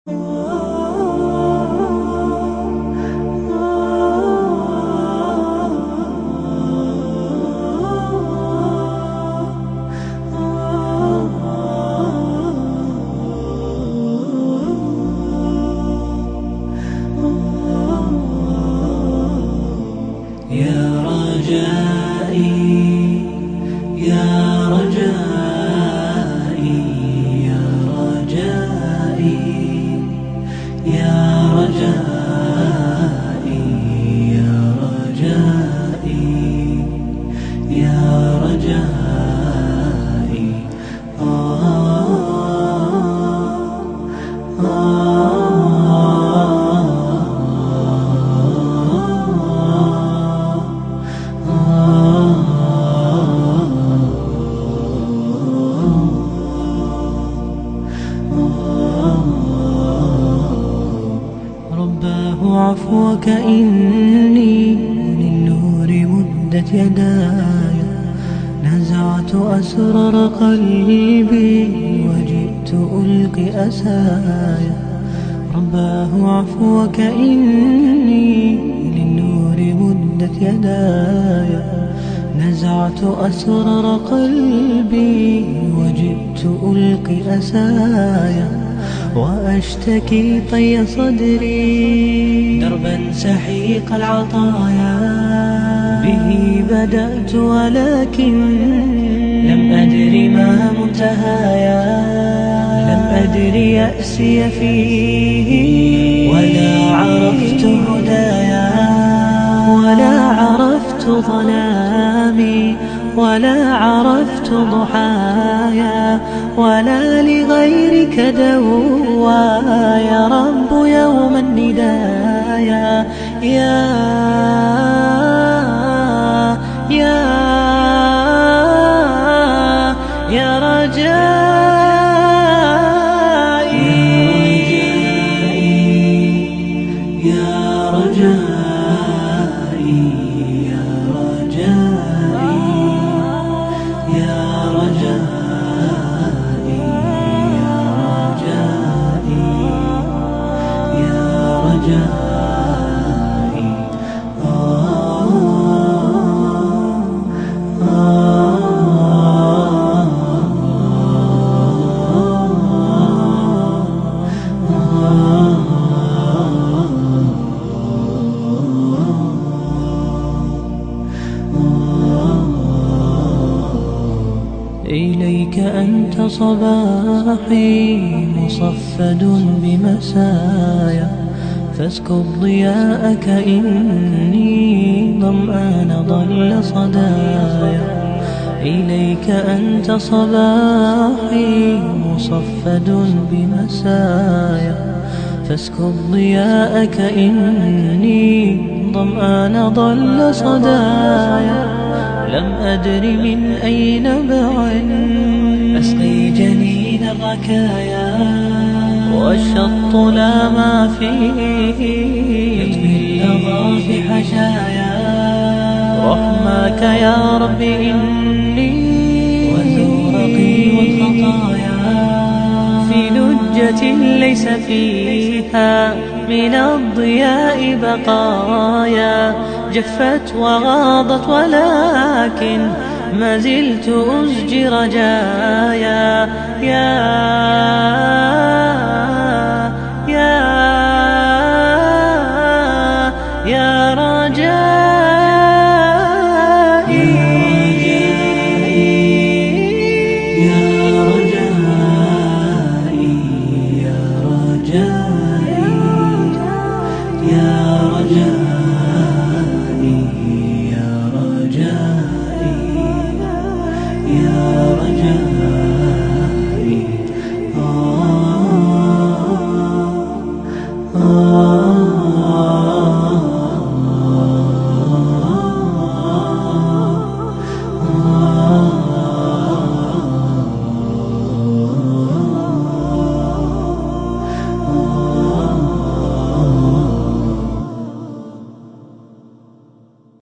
يا رجائي يا رجائي يا رجائي يا رجائي يا رجائي يا رجائي رباه عفوك إني للنور مدت يداي، نزعت أسرار قلبي وجئت ألقي أسايا. رباه عفوك إني للنور مدت يداي، نزعت أسرار قلبي وجئت ألقي أسايا. وأشتكي طي صدري دربا سحيق العطايا، به بدأت ولكن لم أدر ما منتهايا. لم أدر يأسي فيه ولا عرفت هدايا، ولا عرفت ظلامي ولا عرفت ضحايا، ولا لغيرك دوايا. رب يوم الندايا يا رجائي يا رجائي يا رجائي يا رجائي يا رجائي إليك أنت صباحي مصفد بمسايا، فاسكب ضياءك إني ظمآن ضل صدايا. إليك أنت صباحي مصفد بمسايا، فاسكب ضياءك إني ظمآن ضل صدايا. لم أدر من أي نبع أسقي جنين الركايا، والشط لا ما فيه يطوي اللظى في حشايا. رحماك يا رب إني وزورقي والخطايا، في لجة ليس فيها من الضياء بقايا. جفت وغاضت ولكن ما زلت أزجي رجايا. يا رجائي يا رجائي يا رجائي يا رجائي يا رجائي يا رجائي.